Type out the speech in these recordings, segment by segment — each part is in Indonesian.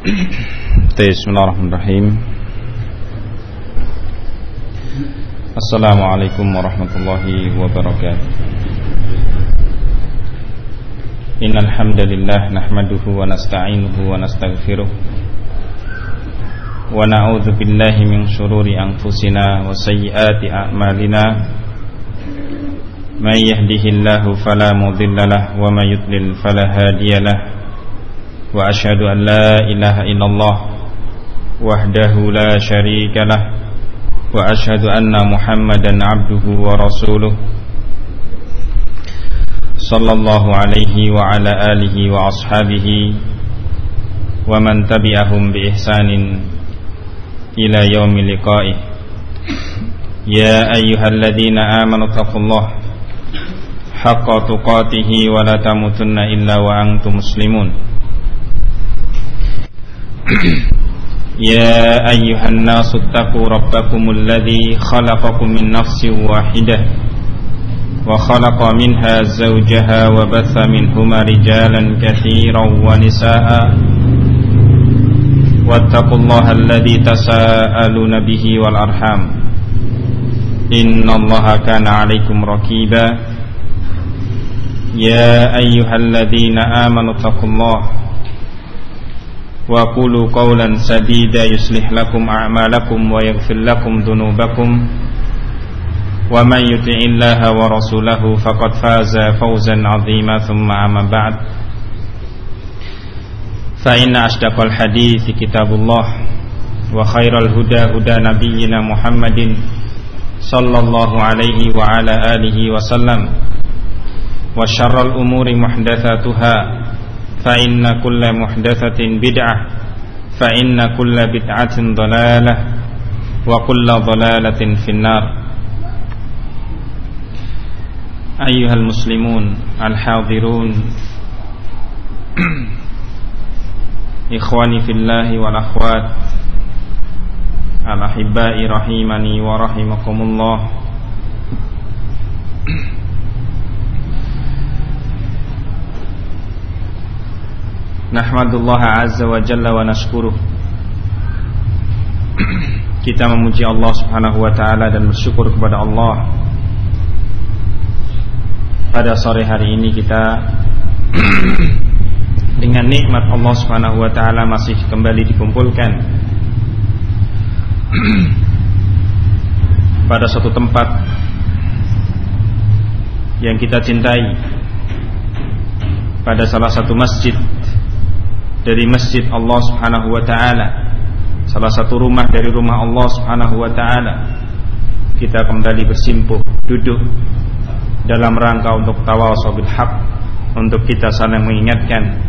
Bismillahirrahmanirrahim. Assalamualaikum warahmatullahi wabarakatuh. Innal hamdalillah nahmaduhu wa nasta'inuhu wa nastaghfiruh wa na'udzu billahi min shururi anfusina wa sayyiati a'malina. May yahdihillahu fala mudilla lahu wa may yudlil fala hadiya lahu. Wa asyhadu an la ilaha illallah wahdahu la syarika lah wa asyhadu anna Muhammadan abduhu wa rasuluh sallallahu alaihi wa ala alihi wa ashabihi wa man tabi'ahum bi ihsanin ila yaumil liqa'ih. Ya ayyuhalladzina amanu taqullaha haqqa tuqatih wa la tamutunna illa wa antum muslimun. يا أيها الناس اتقوا ربكم الذي خلقكم من نفس واحدة وخلق منها زوجها وبث منهما رجالا كثيرا ونساء واتقوا الله الذي تساءلون به والأرحام إن الله كان عليكم رقيبا يا أيها الذين آمنوا اتقوا الله وقولوا قولا سديدا يصلح لكم أعمالكم ويغفر لكم ذنوبكم ومن يطع الله ورسوله فقد فاز فوزا عظيما. ثم أما بعد فإن أصدق الحديث كتاب الله وخير الهدى هدى نبينا محمد صلى الله عليه وعلى آله وسلم وشر الأمور محدثاتها فإن كل محدثة بدعة فإن كل بدعة ضلالة وكل ضلالة في النار. أيها المسلمون الحاضرون إخواني في الله والأخوات الأحباء رحمني ورحمكم الله. Nahmadullah azza wa jalla wa nashkuruh. Kita memuji Allah subhanahu wa ta'ala dan bersyukur kepada Allah. Pada sore hari ini kita dengan nikmat Allah subhanahu wa ta'ala masih kembali dikumpulkan pada suatu tempat yang kita cintai, pada salah satu masjid dari masjid Allah subhanahu wa ta'ala, salah satu rumah dari rumah Allah subhanahu wa ta'ala. Kita kembali bersimpuh duduk dalam rangka untuk tawasaw bil haq, untuk kita saling mengingatkan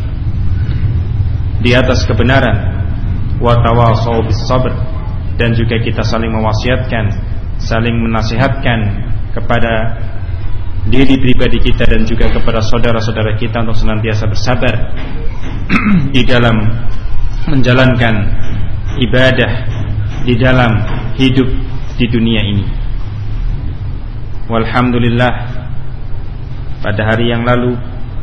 di atas kebenaran, wa tawasaw bis sabr, dan juga kita saling mewasiatkan, saling menasihatkan kepada diri pribadi kita dan juga kepada saudara-saudara kita untuk senantiasa bersabar di dalam menjalankan ibadah, di dalam hidup di dunia ini. Walhamdulillah, pada hari yang lalu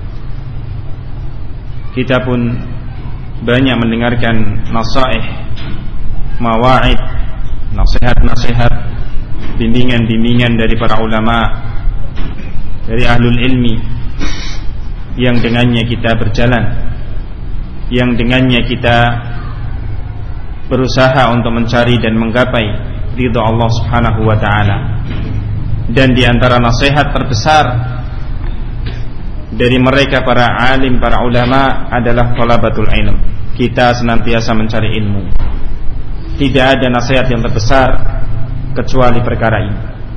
kita pun banyak mendengarkan nasaih, mawa'id, nasihat-nasihat, bimbingan-bimbingan dari para ulama, dari ahlul ilmi, yang dengannya kita berjalan, yang dengannya kita berusaha untuk mencari dan menggapai ridha Allah subhanahu wa ta'ala. Dan di antara nasihat terbesar dari mereka para alim, para ulama adalah thalabatul ilm. Kita senantiasa mencari ilmu. Tidak ada nasihat yang terbesar kecuali perkara ini.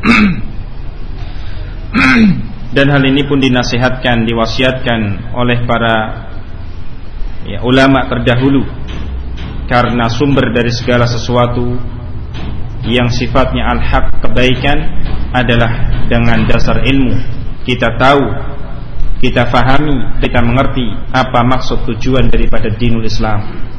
Dan hal ini pun dinasihatkan, diwasiatkan oleh para ulama terdahulu, karena sumber dari segala sesuatu yang sifatnya al-haq, kebaikan, adalah dengan dasar ilmu. Kita tahu, kita fahami, kita mengerti apa maksud tujuan daripada dinul Islam.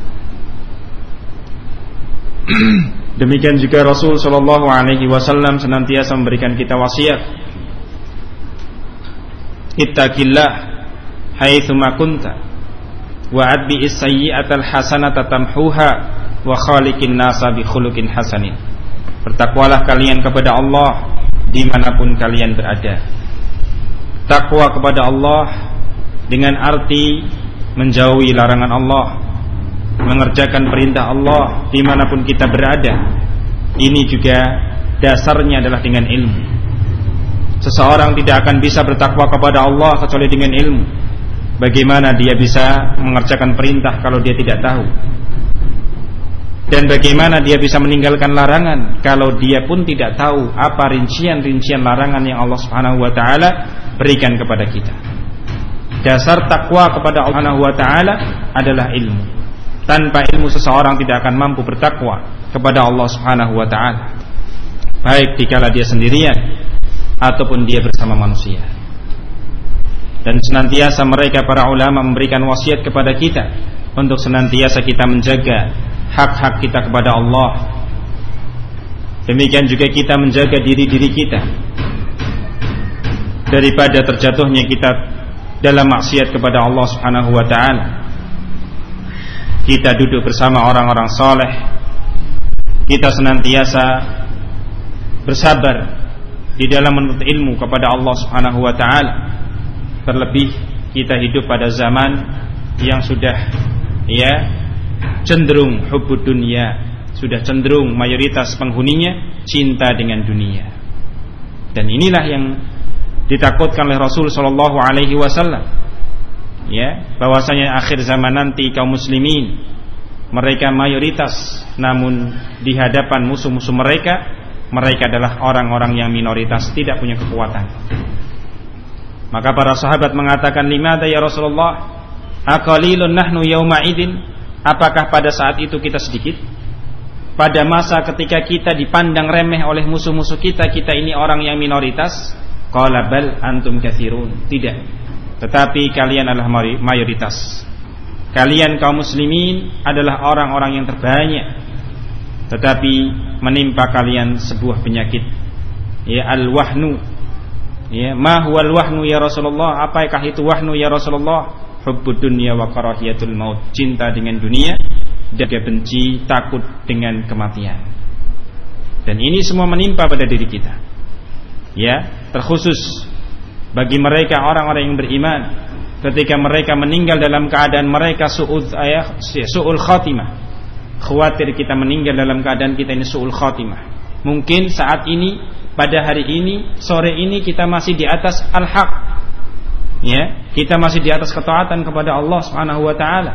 Demikian juga Rasul sallallahu alaihi wasallam senantiasa memberikan kita wasiat, ittaqillah haitsu ma kunta. wa atbi'is sayyi'atal hasanata tamhuha wa khaliqin nasa bi khuluqin hasanin. Bertakwalah kalian kepada Allah dimanapun kalian berada. Takwa kepada Allah dengan arti menjauhi larangan Allah, mengerjakan perintah Allah dimanapun kita berada. Ini juga dasarnya adalah dengan ilmu. Seseorang tidak akan bisa bertakwa kepada Allah kecuali dengan ilmu. Bagaimana dia bisa mengerjakan perintah kalau dia tidak tahu? Dan bagaimana dia bisa meninggalkan larangan kalau dia pun tidak tahu apa rincian-rincian larangan yang Allah Subhanahu wa taala berikan kepada kita. Dasar takwa kepada Allah Subhanahu wa taala adalah ilmu. Tanpa ilmu seseorang tidak akan mampu bertakwa kepada Allah Subhanahu wa taala, baik dikala dia sendirian ataupun dia bersama manusia. Dan senantiasa mereka para ulama memberikan wasiat kepada kita untuk senantiasa kita menjaga hak-hak kita kepada Allah. Demikian juga kita menjaga diri-diri kita daripada terjatuhnya kita dalam maksiat kepada Allah Subhanahu wa taala. Kita duduk bersama orang-orang saleh. Kita senantiasa bersabar di dalam menuntut ilmu kepada Allah Subhanahu wa taala. Terlebih kita hidup pada zaman yang sudah cenderung hubbud dunya, sudah cenderung mayoritas penghuninya cinta dengan dunia. Dan inilah yang ditakutkan oleh Rasul sallallahu alaihi wasallam, bahwasanya akhir zaman nanti kaum muslimin mereka mayoritas, namun di hadapan musuh-musuh mereka adalah orang-orang yang minoritas, tidak punya kekuatan. Maka para sahabat mengatakan, "Limada ya Rasulullah? Aqalilun nahnu yauma idin?" Apakah pada saat itu kita sedikit? Pada masa ketika kita dipandang remeh oleh musuh-musuh kita, kita ini orang yang minoritas? Qala bal antum katsirun. Tidak. Tetapi kalian adalah mayoritas. Kalian kaum muslimin adalah orang-orang yang terbanyak. Tetapi menimpa kalian sebuah penyakit, al-wahnu. Ma huwal wahnu ya Rasulullah? Apakah itu wahnu ya Rasulullah? Hubbud dunya wa karahiyatul maut. Cinta dengan dunia dan benci, takut dengan kematian. Dan ini semua menimpa pada diri kita. Terkhusus bagi mereka orang-orang yang beriman, ketika mereka meninggal dalam keadaan mereka su'ul khatimah. Khawatir kita meninggal dalam keadaan kita ini su'ul khatimah. Mungkin saat ini, pada hari ini, sore ini kita masih di atas al-haq. Kita masih di atas ketaatan kepada Allah Subhanahu wa taala.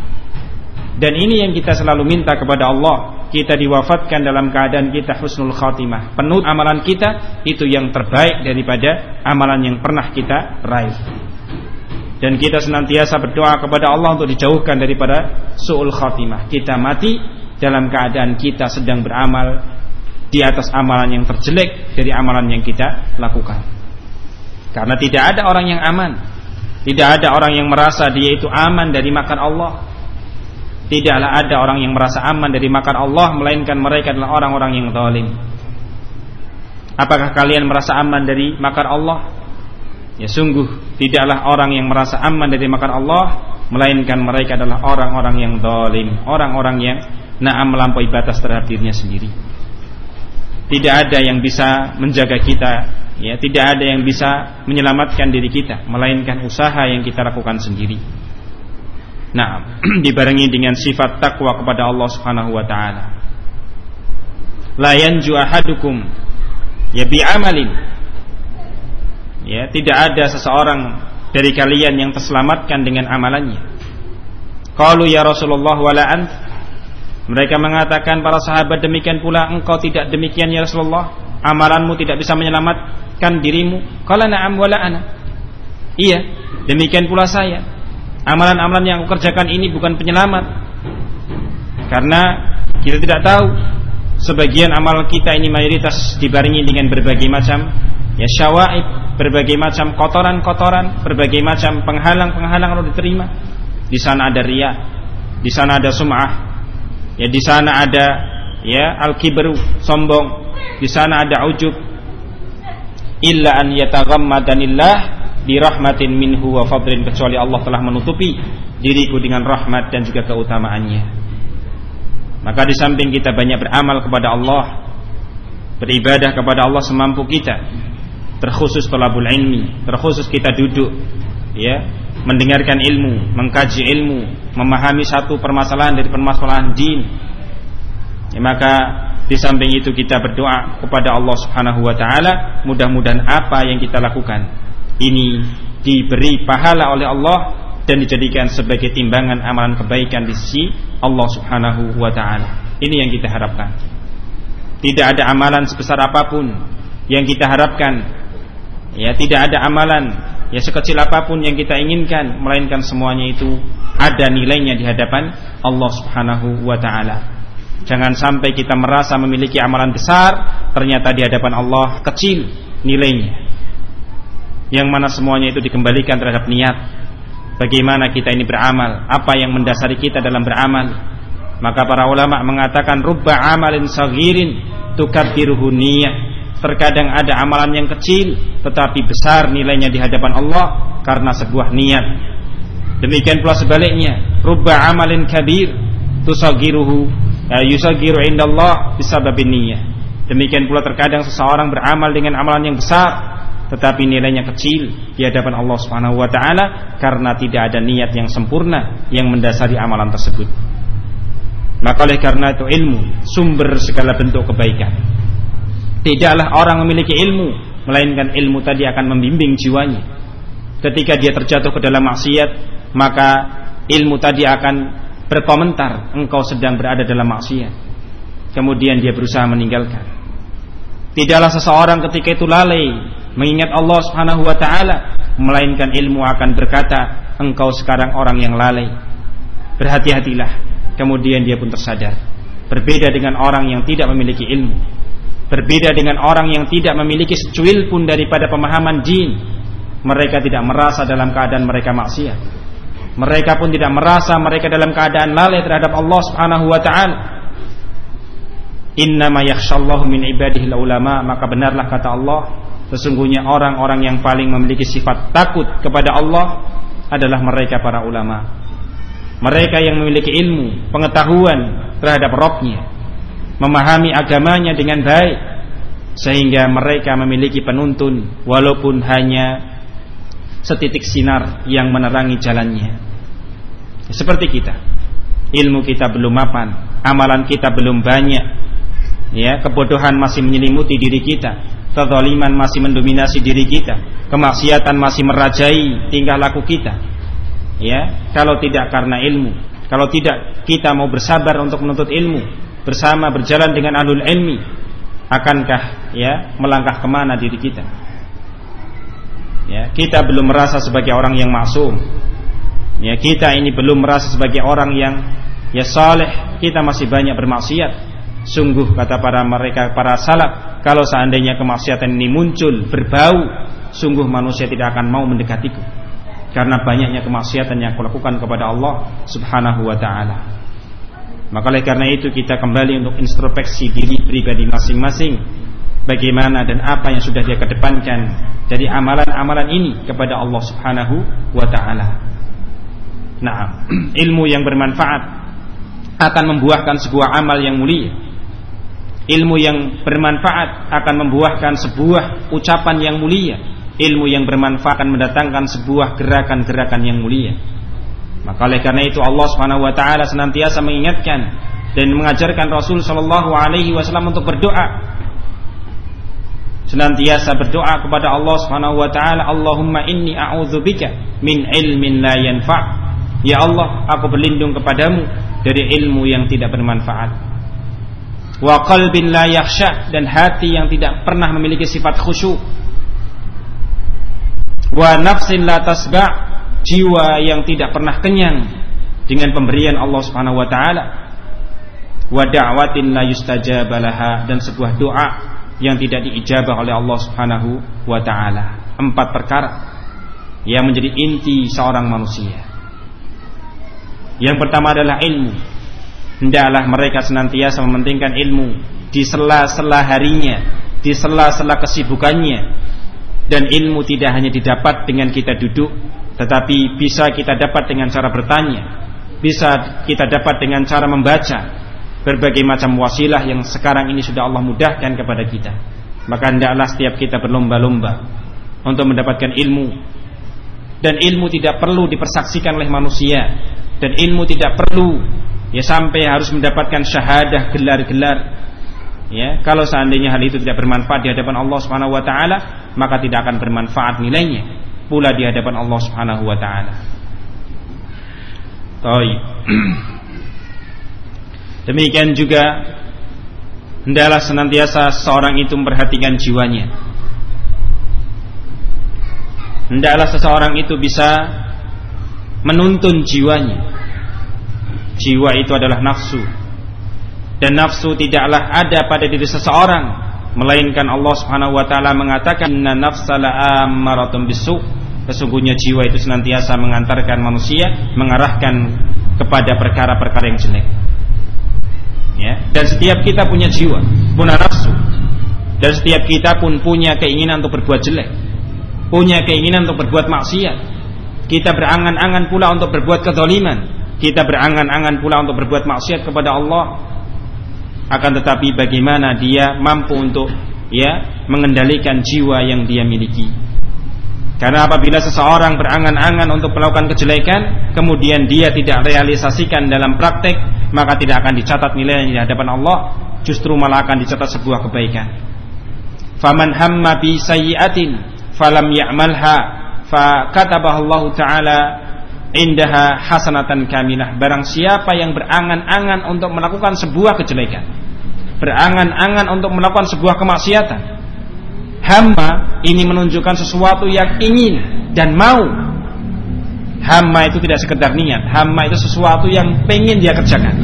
Dan ini yang kita selalu minta kepada Allah, kita diwafatkan dalam keadaan kita husnul khatimah, penuh amalan kita itu yang terbaik daripada amalan yang pernah kita raih. Dan kita senantiasa berdoa kepada Allah untuk dijauhkan daripada su'ul khatimah. Kita mati dalam keadaan kita sedang beramal di atas amalan yang terjelek dari amalan yang kita lakukan. Karena tidak ada orang yang aman, tidak ada orang yang merasa dia itu aman dari makan Allah. Tidaklah ada orang yang merasa aman dari makan Allah, melainkan mereka adalah orang-orang yang zalim. Apakah kalian merasa aman dari makan Allah? Ya sungguh tidaklah orang yang merasa aman dari makan Allah, melainkan mereka adalah orang-orang yang zalim, orang-orang yang melampaui batas terhadap dirinya sendiri. Tidak ada yang bisa menjaga kita, tidak ada yang bisa menyelamatkan diri kita, melainkan usaha yang kita lakukan sendiri. Dibarengi dengan sifat takwa kepada Allah Subhanahu wa taala. La yanju ahadukum bi'amalin. Tidak ada seseorang dari kalian yang terselamatkan dengan amalannya. Qalu ya Rasulullah wala ant. Mereka mengatakan para sahabat, demikian pula engkau tidak demikian ya Rasulullah? Amalanmu tidak bisa menyelamatkan dirimu? Qala na'am wala ana. Iya, demikian pula saya. Amalan-amalan yang aku kerjakan ini bukan penyelamat. Karena kita tidak tahu, sebagian amal kita ini mayoritas dibarengi dengan berbagai macam syawaib, berbagai macam kotoran-kotoran, berbagai macam penghalang-penghalang untuk diterima. Di sana ada riya, di sana ada sum'ah, di sana ada al-kibru, sombong, di sana ada ujub. Illa an yataghammadanillah bi rahmatin minhu wa fadlin, kecuali Allah telah menutupi diriku dengan rahmat dan juga keutamaannya. Maka di samping kita banyak beramal kepada Allah, beribadah kepada Allah semampu kita, terkhusus thalabul ilmi, terkhusus kita duduk ya, mendengarkan ilmu, mengkaji ilmu, memahami satu permasalahan dari permasalahan din ya, maka di samping itu kita berdoa kepada Allah Subhanahu wa taala, mudah-mudahan apa yang kita lakukan ini diberi pahala oleh Allah dan dijadikan sebagai timbangan amalan kebaikan di sisi Allah Subhanahu wa taala. Ini yang kita harapkan. Tidak ada amalan sebesar apapun yang kita harapkan, ya, tidak ada amalan ya sekecil apapun yang kita inginkan, melainkan semuanya itu ada nilainya di hadapan Allah Subhanahu wa taala. Jangan sampai kita merasa memiliki amalan besar, ternyata di hadapan Allah kecil nilainya. Yang mana semuanya itu dikembalikan terhadap niat. Bagaimana kita ini beramal, apa yang mendasari kita dalam beramal. Maka para ulama mengatakan rubba amalin saghirin tukabbiruhu niyyah. Terkadang ada amalan yang kecil tetapi besar nilainya di hadapan Allah karena sebuah niat. Demikian pula sebaliknya, rubba amalin kabir tusaghiruhu yusaghiru indallah bisababin niyyah. Demikian pula terkadang seseorang beramal dengan amalan yang besar tetapi nilainya kecil di hadapan Allah Subhanahu wa taala karena tidak ada niat yang sempurna yang mendasari amalan tersebut. Maka oleh karena itu ilmu sumber segala bentuk kebaikan. Tidaklah orang memiliki ilmu, melainkan ilmu tadi akan membimbing jiwanya. Ketika dia terjatuh ke dalam maksiat, maka ilmu tadi akan berkomentar, engkau sedang berada dalam maksiat. Kemudian dia berusaha meninggalkan. Tidaklah seseorang ketika itu lalai mengingat Allah Subhanahu wa taala, melainkan ilmu akan berkata, engkau sekarang orang yang lalai. Berhati-hatilah. Kemudian dia pun tersadar. Berbeda dengan orang yang tidak memiliki ilmu, berbeda dengan orang yang tidak memiliki secuil pun daripada pemahaman din. Mereka tidak merasa dalam keadaan mereka maksiat. Mereka pun tidak merasa mereka dalam keadaan lalai terhadap Allah Subhanahu wa taala. Innama yakhshallahu min ibadihi ulama, maka benarlah kata Allah, sesungguhnya orang-orang yang paling memiliki sifat takut kepada Allah adalah mereka para ulama. Mereka yang memiliki ilmu, pengetahuan terhadap Rabb-Nya, memahami agamanya dengan baik, sehingga mereka memiliki penuntun walaupun hanya setitik sinar yang menerangi jalannya. Seperti kita, ilmu kita belum mapan, amalan kita belum banyak, ya, kebodohan masih menyelimuti diri kita, kezaliman masih mendominasi diri kita, kemaksiatan masih merajai tingkah laku kita. Ya, kalau tidak karena ilmu, kalau tidak kita mau bersabar untuk menuntut ilmu, bersama berjalan dengan ahlul ilmi, akankah ya melangkah kemana diri kita? Ya, kita belum merasa sebagai orang yang maksum. Ya, kita ini belum merasa sebagai orang yang ya saleh, kita masih banyak bermaksiat. Sungguh kata para salaf, kalau seandainya kemaksiatan ini muncul, berbau, sungguh manusia tidak akan mau mendekatiku, karena banyaknya kemaksiatan yang aku lakukan kepada Allah Subhanahu wa ta'ala. Maka oleh karena itu kita kembali untuk introspeksi diri pribadi masing-masing, bagaimana dan apa yang sudah dia kedepankan dari amalan-amalan ini kepada Allah Subhanahu wa ta'ala. Nah, ilmu yang bermanfaat akan membuahkan sebuah amal yang mulia. Ilmu yang bermanfaat akan membuahkan sebuah ucapan yang mulia. Ilmu yang bermanfaat akan mendatangkan sebuah gerakan-gerakan yang mulia. Maka oleh karena itu Allah Subhanahu wa taala senantiasa mengingatkan dan mengajarkan Rasul sallallahu alaihi wasallam untuk berdoa. Senantiasa berdoa kepada Allah Subhanahu wa taala, Allahumma inni a'udzubika min ilmin la yanfa'. Ya Allah, aku berlindung kepadamu dari ilmu yang tidak bermanfaat. Wa qalbin la yakhsha, dan hati yang tidak pernah memiliki sifat khusyuk. Wa nafsin la tasba', jiwa yang tidak pernah kenyang dengan pemberian Allah Subhanahu wa taala. Wa da'watin la yustajaba laha, dan sebuah doa yang tidak diijabah oleh Allah Subhanahu wa taala. 4 perkara yang menjadi inti seorang manusia. Yang pertama adalah ilmu. Hendaklah mereka senantiasa mementingkan ilmu di sela-sela harinya, di sela-sela kesibukannya, Dan ilmu tidak hanya didapat dengan kita duduk, tetapi bisa kita dapat dengan cara bertanya, bisa kita dapat dengan cara membaca berbagai macam wasilah yang sekarang ini sudah Allah mudahkan kepada kita. Maka hendaklah setiap kita berlomba-lomba untuk mendapatkan ilmu. Dan ilmu tidak perlu dipersaksikan oleh manusia, dan ilmu tidak perlu sampai harus mendapatkan syahadah, gelar-gelar. Kalau seandainya hal itu tidak bermanfaat di hadapan Allah Subhanahu wa taala, maka tidak akan bermanfaat nilainya pula di hadapan Allah Subhanahu wa taala. Demikian juga hendaklah senantiasa seorang itu memperhatikan jiwanya. Hendaklah seseorang itu bisa menuntun jiwanya. Jiwa itu adalah nafsu, dan nafsu tidaklah ada pada diri seseorang, melainkan Allah Subhanahu wa taala mengatakan inna nafsa la'ammaratun bisu'. Sesungguhnya jiwa itu senantiasa mengantarkan manusia, mengarahkan kepada perkara-perkara yang jelek. Dan setiap kita punya jiwa, punya nafsu, dan setiap kita pun punya keinginan untuk berbuat jelek, punya keinginan untuk berbuat maksiat. Kita berangan-angan pula untuk berbuat kezaliman, kita berangan-angan pula untuk berbuat maksiat kepada Allah. Akan tetapi bagaimana dia mampu untuk mengendalikan jiwa yang dia miliki? Karena apabila seseorang berangan-angan untuk melakukan kejelekan, kemudian dia tidak realisasikan dalam praktek, maka tidak akan dicatat nilainya di hadapan Allah, justru malah akan dicatat sebuah kebaikan. Faman hamma bi sayyi'atin falam ya'malha fa katabahallahu ta'ala indaha hasanatan kamilah. Barang siapa yang berangan-angan untuk melakukan sebuah kejelekan, berangan-angan untuk melakukan sebuah kemaksiatan, hamma ini menunjukkan sesuatu yang ingin dan mau. Hamma itu tidak sekedar niat, hamma itu sesuatu yang pengen dia kerjakan,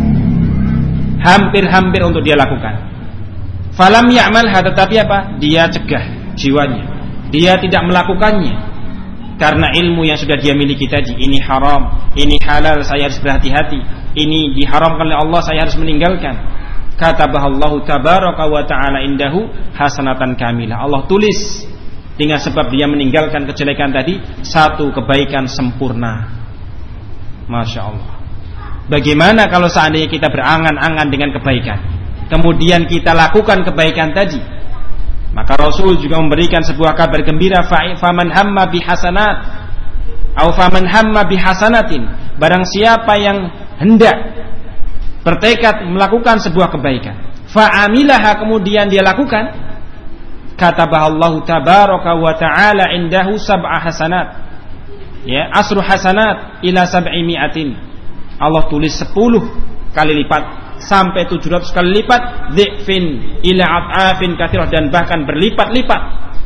hampir-hampir untuk dia lakukan. Falam ya'malha, tetapi apa? Dia cegah jiwanya, dia tidak melakukannya karena ilmu yang sudah dia miliki tadi. Ini haram, ini halal, saya harus berhati-hati. Ini diharamkan oleh Allah, saya harus meninggalkan. Katabahallahu tabaraka wa ta'ala indahu hasanatan kamilah. Allah tulis dengan sebab dia meninggalkan kejelekan tadi satu kebaikan sempurna. Masya Allah. Bagaimana kalau seandainya kita berangan-angan dengan kebaikan, kemudian kita lakukan kebaikan tadi? Maka Rasul juga memberikan sebuah kabar gembira, faman hamma bihasanat atau faman hamma bihasanatin. Barang siapa yang hendak bertekad melakukan sebuah kebaikan, fa'amilaha, kemudian dia lakukan, katabahallahu tabaraka wa ta'ala indahu sab'a hasanat, asru hasanat ila sab'i mi'atin. Allah tulis 10 kali lipat sampai 700 kali lipat, dhi'fin ila at'afin katsirah, dan bahkan berlipat-lipat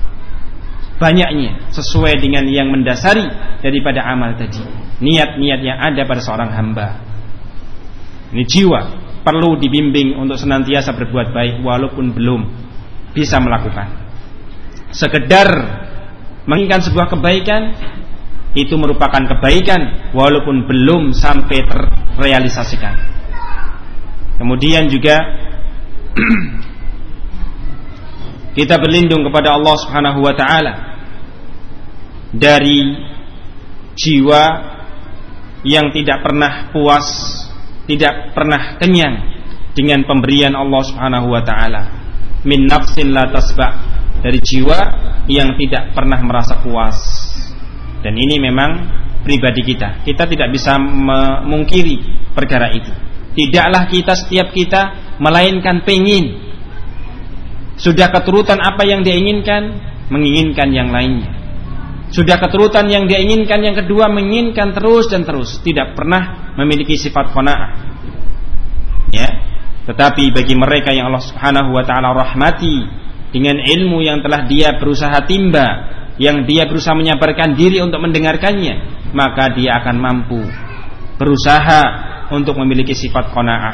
banyaknya sesuai dengan yang mendasari daripada amal tadi, niat-niat yang ada pada seorang hamba. Ini jiwa perlu dibimbing untuk senantiasa berbuat baik walaupun belum bisa melakukan. Sekedar menginginkan sebuah kebaikan itu merupakan kebaikan walaupun belum sampai terrealisasikan. Kemudian juga kita berlindung kepada Allah Subhanahu wa taala dari jiwa yang tidak pernah puas, tidak pernah kenyang dengan pemberian Allah Subhanahu wa taala. Min nafsin la tasba', dari jiwa yang tidak pernah merasa puas. Dan ini memang pribadi kita. Kita tidak bisa memungkiri perkara itu. Tidaklah setiap kita melainkan pengin. Sudah keturutan apa yang dia inginkan, menginginkan yang lainnya. Sudah keturutan yang dia inginkan yang kedua, menginginkan terus dan terus, tidak pernah memiliki sifat qanaah. Tetapi bagi mereka yang Allah Subhanahu wa taala rahmati dengan ilmu yang telah dia berusaha timba, yang dia berusaha menyabarkan diri untuk mendengarkannya, maka dia akan mampu berusaha untuk memiliki sifat qanaah.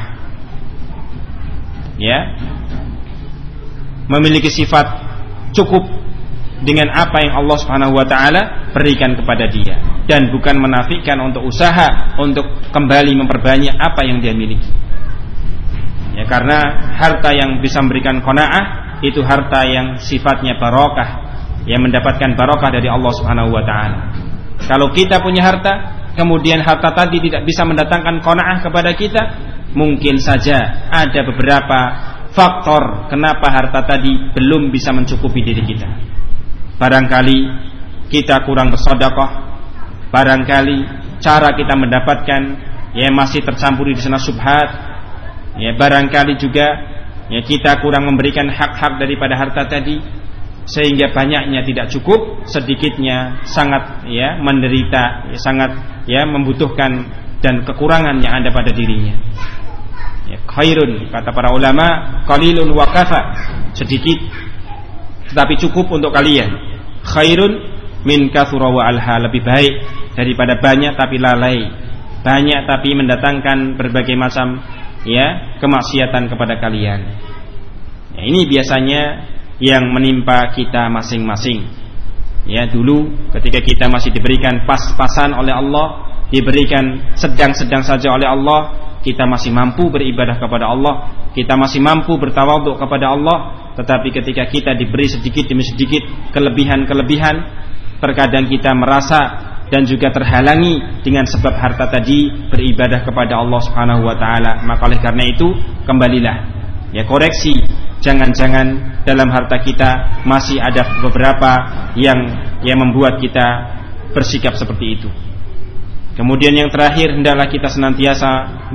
Memiliki sifat cukup dengan apa yang Allah Subhanahu wa taala berikan kepada dia, dan bukan menafikan untuk usaha untuk kembali memperbanyak apa yang dia miliki. Karena harta yang bisa memberikan qanaah itu harta yang sifatnya barokah, yang mendapatkan barokah dari Allah Subhanahu wa taala. Kalau kita punya harta, kemudian harta tadi tidak bisa mendatangkan qanaah kepada kita, mungkin saja ada beberapa faktor kenapa harta tadi belum bisa mencukupi diri kita. Barangkali kita kurang bersedekah, barangkali cara kita mendapatkan masih tercampuri di sana syubhat, barangkali juga kita kurang memberikan hak-hak daripada harta tadi, sehingga banyaknya tidak cukup, sedikitnya sangat menderita, sangat membutuhkan dan kekurangan yang ada pada dirinya. Khairun, kata para ulama, qalilun wa kafa, sedikit tetapi cukup untuk kalian. Khairun min katsura wa alha, lebih baik daripada banyak tapi lalai, banyak tapi mendatangkan berbagai macam kemaksiatan kepada kalian. Ini biasanya yang menimpa kita masing-masing. Dulu ketika kita masih diberikan pas-pasan oleh Allah, diberikan sedang-sedang saja oleh Allah, kita masih mampu beribadah kepada Allah, kita masih mampu bertawadhu kepada Allah. Tetapi ketika kita diberi sedikit demi sedikit kelebihan-kelebihan, terkadang kita merasa dan juga terhalangi dengan sebab harta tadi beribadah kepada Allah Subhanahu wa taala. Maka oleh karena itu, kembalilah, koreksi, jangan-jangan dalam harta kita masih ada beberapa yang membuat kita bersikap seperti itu. Kemudian yang terakhir, hendaklah kita senantiasa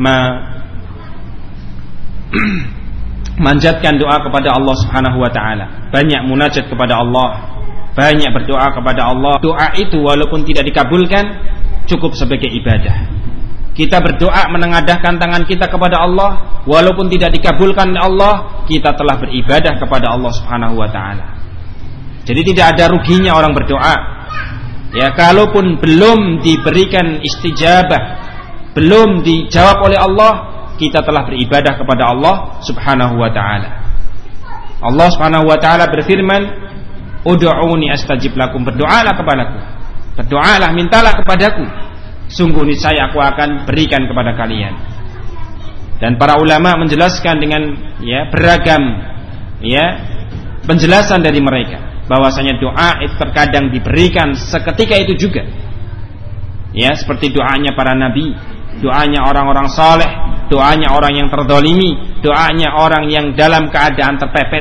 manjatkan doa kepada Allah Subhanahu wa taala. Banyak munajat kepada Allah, banyak berdoa kepada Allah. Doa itu walaupun tidak dikabulkan, cukup sebagai ibadah. Kita berdoa menengadahkan tangan kita kepada Allah, walaupun tidak dikabulkan oleh Allah, kita telah beribadah kepada Allah Subhanahu wa taala. Jadi tidak ada ruginya orang berdoa. Kalaupun belum diberikan istijabah, belum dijawab oleh Allah, kita telah beribadah kepada Allah Subhanahu wa taala. Allah Subhanahu wa taala berfirman, "Ud'uuni astajib lakum." Berdoalah kepadaku. Berdoalah, mintalah kepadaku. Sungguh niscaya aku akan berikan kepada kalian. Dan para ulama menjelaskan dengan beragam penjelasan dari mereka, bahwasanya doa itu terkadang diberikan seketika itu juga. Seperti doanya para nabi, doanya orang-orang saleh, doanya orang yang terdolimi, doanya orang yang dalam keadaan terpepet.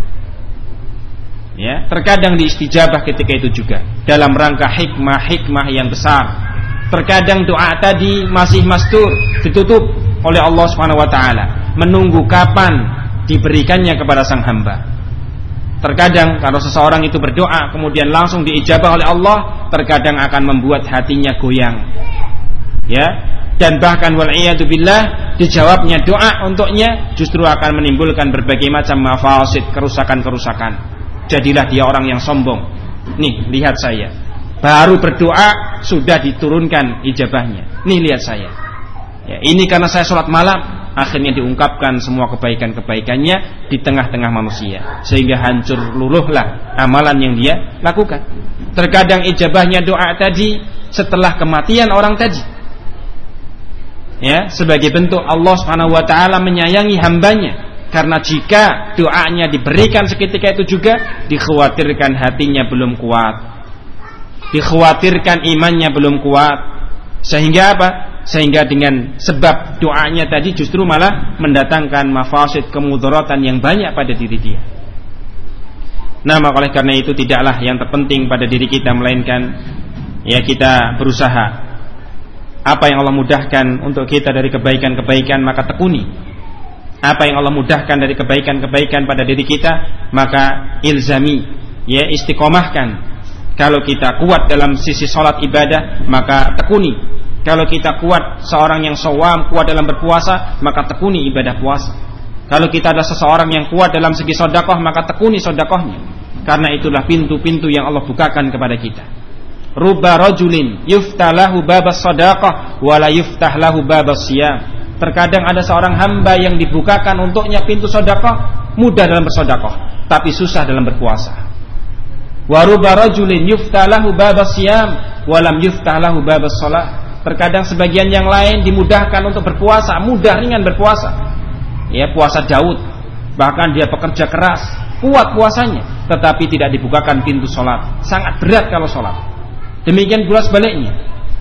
Terkadang diistijabah ketika itu juga dalam rangka hikmah yang besar. Terkadang doa tadi masih mastur, ditutup oleh Allah Subhanahu wa taala, menunggu kapan diberikannya kepada sang hamba. Terkadang kalau seseorang itu berdoa kemudian langsung diijabah oleh Allah, terkadang akan membuat hatinya goyang. Dan bahkan wal'iyadu billah, dijawabnya doa untuknya justru akan menimbulkan berbagai macam mafasid, kerusakan-kerusakan. Jadilah dia orang yang sombong. Nih, lihat saya, baru berdoa sudah diturunkan ijabahnya. Nih, lihat saya. Ini karena saya sholat malam. Akhirnya diungkapkan semua kebaikan-kebaikannya di tengah-tengah manusia, sehingga hancur luluhlah amalan yang dia lakukan. Terkadang ijabahnya doa tadi setelah kematian orang tadi, sebagai bentuk Allah Subhanahu wa taala menyayangi hambanya. Karena jika doanya diberikan seketika itu juga, dikhawatirkan hatinya belum kuat, dikhawatirkan imannya belum kuat, sehingga apa? Sehingga dengan sebab doanya tadi justru malah mendatangkan mafasid, kemudaratan yang banyak pada diri dia. Maka oleh karena itu tidaklah yang terpenting pada diri kita, melainkan kita berusaha. Apa yang Allah mudahkan untuk kita dari kebaikan-kebaikan, maka tekuni. Apa yang Allah mudahkan dari kebaikan-kebaikan pada diri kita, maka ilzami, istiqomahkan. Kalau kita kuat dalam sisi sholat ibadah, maka tekuni. Kalau kita kuat seorang yang shawam, kuat dalam berpuasa, maka tekuni ibadah puasa. Kalau kita ada seseorang yang kuat dalam segi sedekah, maka tekuni sedekahnya. Karena itulah pintu-pintu yang Allah bukakan kepada kita. Rubba rajulin yuftalahu babas sedekah wa la yuftahlahu babas siyam. Terkadang ada seorang hamba yang dibukakan untuknya pintu sedekah, mudah dalam bersedekah, tapi susah dalam berpuasa. Wa rubba rajulin yuftalahu babas siyam wa lam yuftahlahu babas shalah. Terkadang sebagian yang lain dimudahkan untuk berpuasa, mudah ringan berpuasa. Puasa Daud, bahkan dia pekerja keras, kuat puasanya, tetapi tidak dibukakan pintu sholat. Sangat berat kalau sholat. Demikian pula sebaliknya.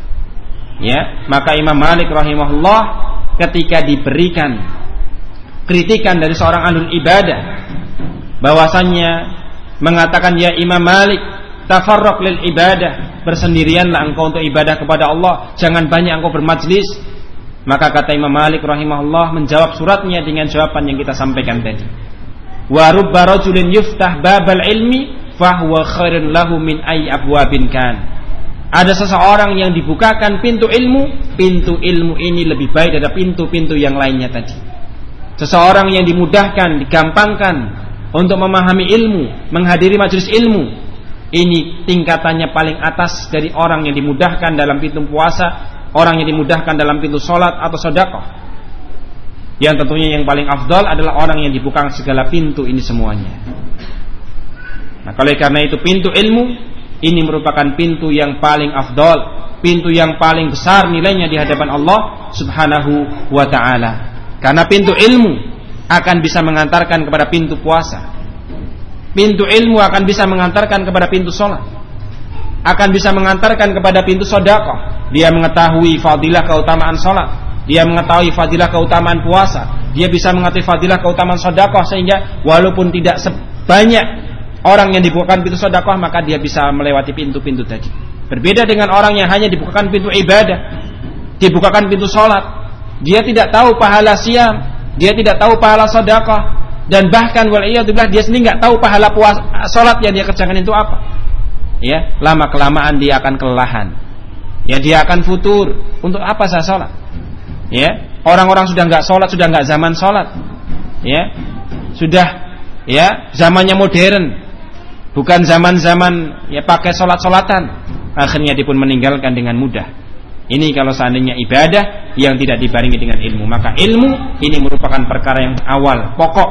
Ya, maka Imam Malik rahimahullah ketika diberikan kritikan dari seorang ahlul ibadah, bahwasannya mengatakan, ya Imam Malik, tafarraq lil ibadah, bersendirianlah engkau untuk ibadah kepada Allah, jangan banyak engkau bermajlis. Maka kata Imam Malik rahimahullah menjawab suratnya dengan jawaban yang kita sampaikan tadi. Wa rubba rajulin yuftah babal ilmi fahuwa khairun lahu min ay abwabin kan. Ada seseorang yang dibukakan pintu ilmu ini lebih baik daripada pintu-pintu yang lainnya tadi. Seseorang yang dimudahkan, digampangkan untuk memahami ilmu, menghadiri majelis ilmu, ini tingkatannya paling atas dari orang yang dimudahkan dalam pintu puasa, orang yang dimudahkan dalam pintu sholat atau sedekah. Yang tentunya yang paling afdal adalah orang yang dibuka segala pintu ini semuanya. Nah, oleh karena itu pintu ilmu ini merupakan pintu yang paling afdal, pintu yang paling besar nilainya di hadapan Allah Subhanahu wa ta'ala. Karena pintu ilmu akan bisa mengantarkan kepada pintu puasa. Pintu ilmu akan bisa mengantarkan kepada pintu sholat, akan bisa mengantarkan kepada pintu sedekah. Dia mengetahui fadilah keutamaan sholat, dia mengetahui fadilah keutamaan puasa, dia bisa mengetahui fadilah keutamaan sedekah, sehingga walaupun tidak sebanyak orang yang dibukakan pintu sedekah, maka dia bisa melewati pintu-pintu tadi. Berbeda dengan orang yang hanya dibukakan pintu ibadah, dibukakan pintu sholat, dia tidak tahu pahala siam, dia tidak tahu pahala sedekah, dan bahkan waliyadzubillah dia sendiri nggak tahu pahala puasa sholat yang dia kerjakan itu apa. Ya, lama kelamaan dia akan kelelahan. Ya, dia akan futur. Untuk apa saya sholat? Ya, orang-orang sudah nggak sholat, sudah nggak zaman sholat. Ya, sudah ya zamannya modern, bukan zaman-zaman ya pakai sholat-sholatan. Akhirnya dia pun meninggalkan dengan mudah. Ini kalau seandainya ibadah yang tidak dibarengi dengan ilmu, maka ilmu ini merupakan perkara yang awal, pokok.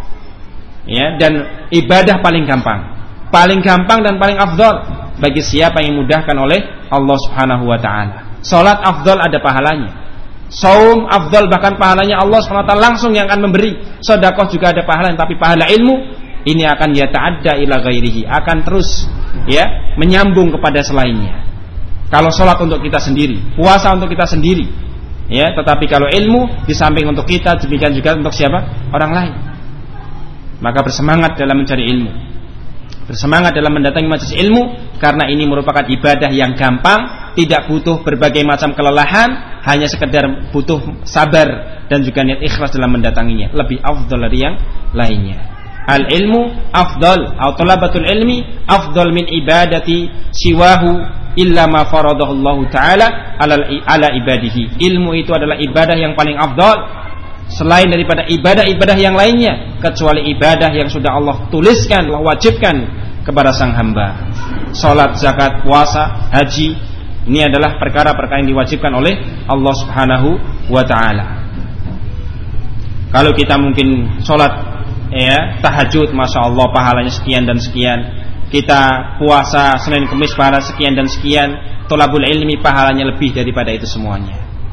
Ya, dan ibadah paling gampang dan paling afdal bagi siapa yang dimudahkan oleh Allah Subhanahu wa ta'ala. Salat afdal ada pahalanya, saum afdal bahkan pahalanya Allah Subhanahu wa ta'ala langsung yang akan memberi. Sedekah juga ada pahalanya, tapi pahala ilmu ini akan yata'adda ila ghairihi, akan terus ya menyambung kepada selainnya. Kalau salat untuk kita sendiri, puasa untuk kita sendiri, ya, tetapi kalau ilmu di samping untuk kita, demikian juga untuk siapa? Orang lain. Maka bersemangat dalam mencari ilmu, bersemangat dalam mendatangi majelis ilmu, karena ini merupakan ibadah yang gampang, tidak butuh berbagai macam kelelahan, hanya sekedar butuh sabar dan juga niat ikhlas dalam mendatanginya. Lebih afdal dari yang lainnya. Al ilmu afdal, atau talabatul ilmi afdal min ibadati siwahu illa ma faradahu Allah taala ala ibadihi. Ilmu itu adalah ibadah yang paling afdal selain daripada ibadah-ibadah yang lainnya, kecuali ibadah yang sudah Allah tuliskan, Allah wajibkan kepada sang hamba. Salat, zakat, puasa, haji, ini adalah perkara-perkara yang diwajibkan oleh Allah Subhanahu wa ta'ala. Kalau kita mungkin salat ya tahajud, masya Allah pahalanya sekian dan sekian. Kita puasa Senin Kamis pahala sekian dan sekian. Thalabul ilmi pahalanya lebih daripada itu semuanya.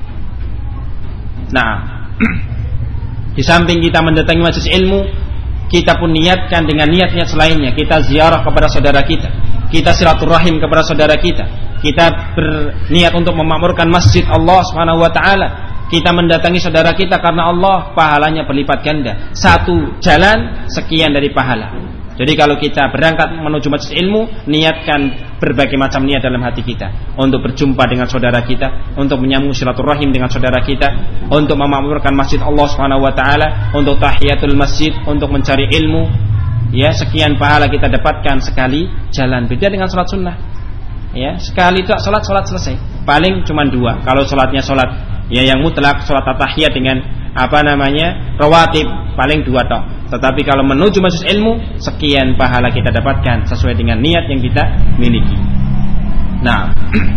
Nah, di samping kita mendatangi majelis ilmu, kita pun niatkan dengan niat-niat selainnya. Kita ziarah kepada saudara kita, kita silaturahim kepada saudara kita, kita berniat untuk memakmurkan masjid Allah Subhanahu wa ta'ala, kita mendatangi saudara kita karena Allah, pahalanya berlipat ganda. Satu jalan sekian dari pahala. Jadi kalau kita berangkat menuju majelis ilmu, niatkan berbagai macam niat dalam hati kita, untuk berjumpa dengan saudara kita, untuk menyambung silaturahim dengan saudara kita, untuk memakmurkan masjid Allah Subhanahu wa taala, untuk tahiyatul masjid, untuk mencari ilmu. Ya, sekian pahala kita dapatkan sekali jalan. Beda dengan salat sunnah. Ya, sekali itu salat selesai. Paling cuma dua. Kalau salatnya salat ya yang mutlak, salat tahiyat dengan rawatib, paling dua toh. Tetapi kalau menuju majelis ilmu, sekian pahala kita dapatkan sesuai dengan niat yang kita miliki. Nah,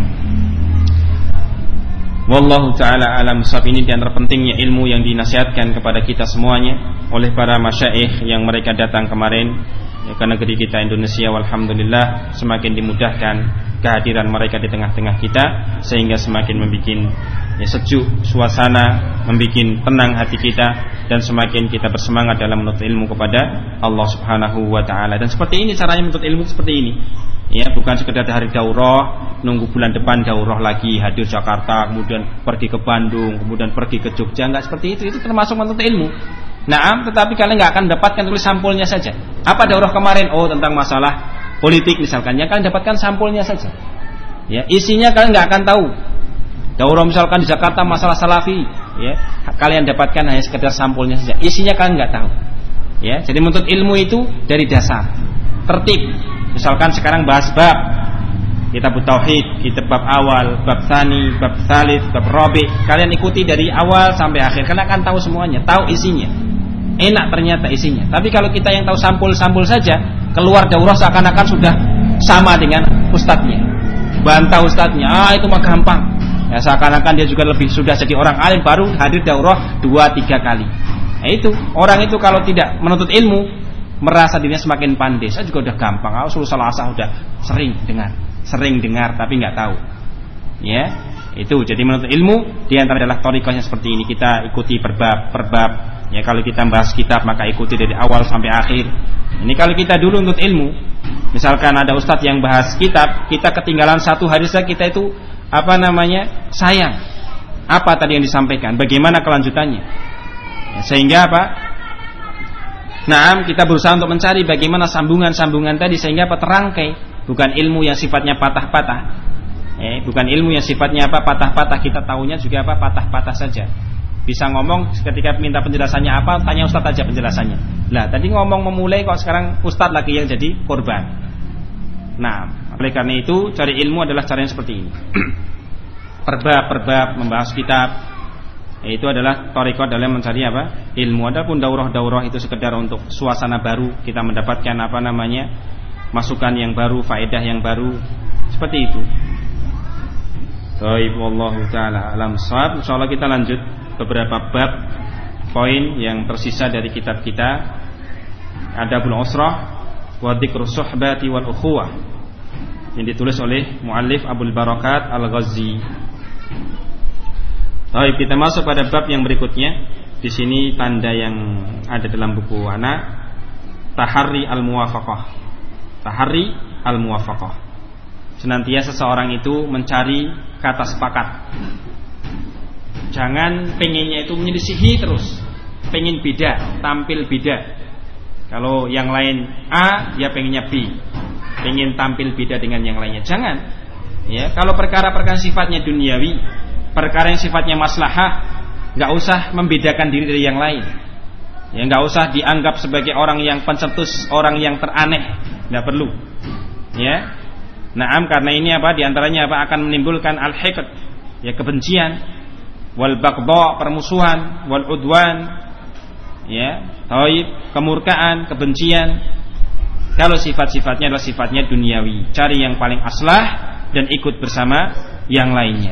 wallahu ta'ala alam shawab. Ini di antara pentingnya ilmu yang dinasihatkan kepada kita semuanya oleh para masyaikh yang mereka datang kemarin ya, ke negeri kita Indonesia. Walhamdulillah, semakin dimudahkan kehadiran mereka di tengah-tengah kita, sehingga semakin membuat sejuk suasana, membuat tenang hati kita, dan semakin kita bersemangat dalam menuntut ilmu kepada Allah Subhanahu wa taala. Dan seperti ini caranya menuntut ilmu, seperti ini. Ya, bukan sekedar hari daurah, nunggu bulan depan daurah lagi, hadir Jakarta, kemudian pergi ke Bandung, kemudian pergi ke Jogja, enggak seperti itu. Itu termasuk menuntut ilmu. Naam, tetapi kalian enggak akan dapatkan tulis sampulnya saja. Apa daurah kemarin? Oh, tentang masalah politik misalkan. Ya, kalian dapatkan sampulnya saja. Ya, isinya kalian enggak akan tahu. Daurah misalkan di Jakarta masalah salafi, ya, kalian dapatkan hanya sekedar sampulnya saja. Isinya kalian enggak tahu. Ya, jadi menuntut ilmu itu dari dasar, tertib. Misalkan sekarang bahas bab kitab tauhid, kitab bab awal, bab tsani, bab tsalits, bab rabi'. Kalian ikuti dari awal sampai akhir, kalian akan tahu semuanya, tahu isinya. Enak ternyata isinya. Tapi kalau kita yang tahu sampul-sampul saja, keluar daurah seakan-akan sudah sama dengan ustadznya. Bantah ustadznya, itu mah gampang. Ya, seakan-akan dia juga lebih sudah jadi orang alim, baru hadir daurah 2-3 kali. Nah, itu orang itu kalau tidak menuntut ilmu, merasa dirinya semakin pandai. Saya juga udah gampang. Usul salasah udah sering dengar tapi nggak tahu. Ya, itu. Jadi menuntut ilmu di antara adalah thariqahnya seperti ini. Kita ikuti per bab. Ya, kalau kita bahas kitab maka ikuti dari awal sampai akhir. Ini kalau kita dulu menuntut ilmu, misalkan ada ustadz yang bahas kitab, kita ketinggalan satu hadis, kita itu sayang. Apa tadi yang disampaikan? Bagaimana kelanjutannya? Ya, sehingga apa? Nah, kita berusaha untuk mencari bagaimana sambungan-sambungan tadi sehingga terangkai, bukan ilmu yang sifatnya patah-patah. Bukan ilmu yang sifatnya patah-patah, kita tahunya juga patah-patah saja. Bisa ngomong ketika minta penjelasannya apa, tanya ustaz aja penjelasannya. Lah, tadi ngomong memulai kok sekarang ustaz lagi yang jadi korban. Nah, oleh karena itu cari ilmu adalah cara yang seperti ini. Per bab membahas kitab. Itu adalah thariqah dalam mencari ilmu. Adapun daurah-daurah itu sekedar untuk suasana baru, kita mendapatkan masukan yang baru, faedah yang baru, seperti itu. Baik, wallahu taala alam shawab. Insyaallah kita lanjut beberapa bab poin yang tersisa dari kitab kita, Adabul Usrah wa Dzikrus Suhbati wal Ukhuwah, yang ditulis oleh muallif Abdul Barakat Al-Ghazi. Baik, kita masuk pada bab yang berikutnya. Di sini tanda yang ada dalam buku ana, taharri al-muwafaqah. Taharri al-muwafaqah. Senantiasa seseorang itu mencari kata sepakat. Jangan pengennya itu menyelisihi terus, pengen beda, tampil beda. Kalau yang lain A, ya pengennya B, pengen tampil beda dengan yang lainnya. Jangan. Ya, kalau perkara-perkara sifatnya duniawi, perkara yang sifatnya maslahah, nggak usah membedakan diri dari yang lain. Ya, nggak usah dianggap sebagai orang yang pencetus, orang yang teraneh, nggak perlu. Ya, naam, karena ini diantaranya akan menimbulkan al-hiqd, ya, kebencian, wal baghdha, permusuhan, wal udwan, ya, kemurkaan, kebencian. Kalau sifat-sifatnya adalah sifatnya duniawi, cari yang paling aslah dan ikut bersama yang lainnya.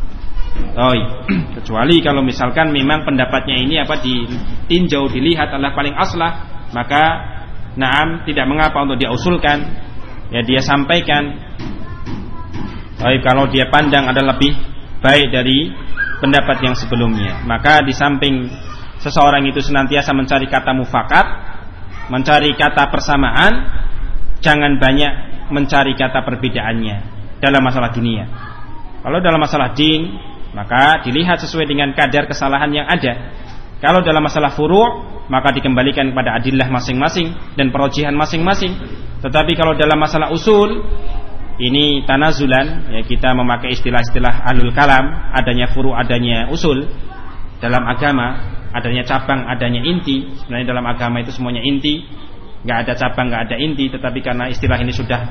Kecuali kalau misalkan memang pendapatnya ini ditinjau, dilihat adalah paling aslah, maka naam, tidak mengapa untuk dia usulkan, ya, dia sampaikan. Kalau dia pandang adalah lebih baik dari pendapat yang sebelumnya, maka di samping seseorang itu senantiasa mencari kata mufakat, mencari kata persamaan, jangan banyak mencari kata perbedaannya dalam masalah dunia. Kalau dalam masalah din, maka dilihat sesuai dengan kadar kesalahan yang ada. Kalau dalam masalah furu', maka dikembalikan kepada adillah masing-masing dan perojihan masing-masing. Tetapi kalau dalam masalah usul, ini tanazulan, ya, kita memakai istilah-istilah ahlul kalam, adanya furu', adanya usul. Dalam agama adanya cabang, adanya inti. Sebenarnya dalam agama itu semuanya inti, nggak ada cabang, nggak ada inti. Tetapi karena istilah ini sudah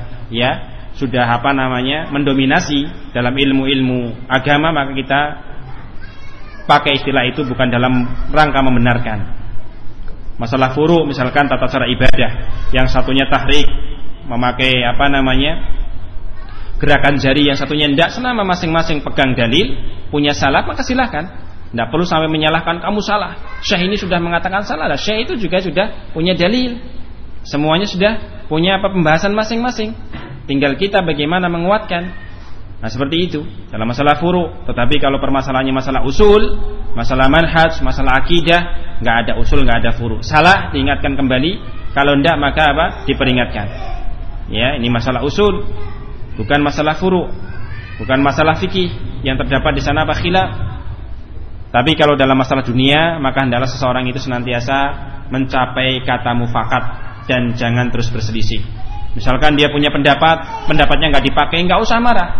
mendominasi dalam ilmu-ilmu agama, maka kita pakai istilah itu bukan dalam rangka membenarkan. Masalah furu', misalkan tata cara ibadah, yang satunya tahrik, memakai gerakan jari, yang satunya tidak. Selama masing-masing pegang dalil, punya salah, maka silahkan. Tidak perlu sampai menyalahkan, kamu salah, Syekh ini sudah mengatakan salah. Syekh itu juga sudah punya dalil. Semuanya sudah punya pembahasan masing-masing. Tinggal kita bagaimana menguatkan. Nah seperti itu dalam masalah furu'. Tetapi kalau permasalahannya masalah usul, masalah manhaj, masalah akidah, nggak ada usul, nggak ada furu'. Salah diingatkan kembali, kalau tidak maka apa? Diperingatkan. Ya, ini masalah usul, bukan masalah furu', bukan masalah fikih yang terdapat di sana apa khilaf. Tapi kalau dalam masalah dunia, maka hendaklah seseorang itu senantiasa mencapai kata mufakat dan jangan terus berselisih. Misalkan dia punya pendapatnya nggak dipakai, nggak usah marah.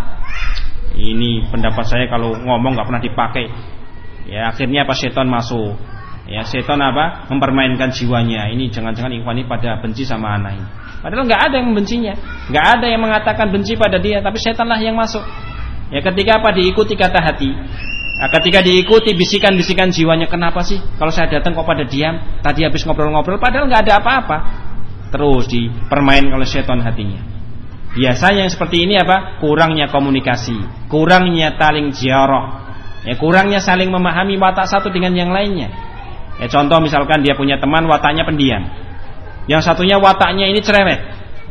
Ini pendapat saya kalau ngomong nggak pernah dipakai. Ya akhirnya apa? Setan masuk. Ya setan apa? Mempermainkan jiwanya. Ini jangan-jangan ikhwan ini pada benci sama anak ini. Padahal nggak ada yang membencinya, nggak ada yang mengatakan benci pada dia, tapi setanlah yang masuk. Ya ketika apa? Diikuti kata hati. Nah, ketika diikuti bisikan-bisikan jiwanya, kenapa sih kalau saya datang kok pada diam? Tadi habis ngobrol-ngobrol, padahal nggak ada apa-apa. Terus dipermain oleh setan hatinya. Biasanya yang seperti ini apa? Kurangnya komunikasi, kurangnya taling ziarah, ya kurangnya saling memahami watak satu dengan yang lainnya. Ya contoh misalkan dia punya teman wataknya pendiam, yang satunya wataknya ini cerewet.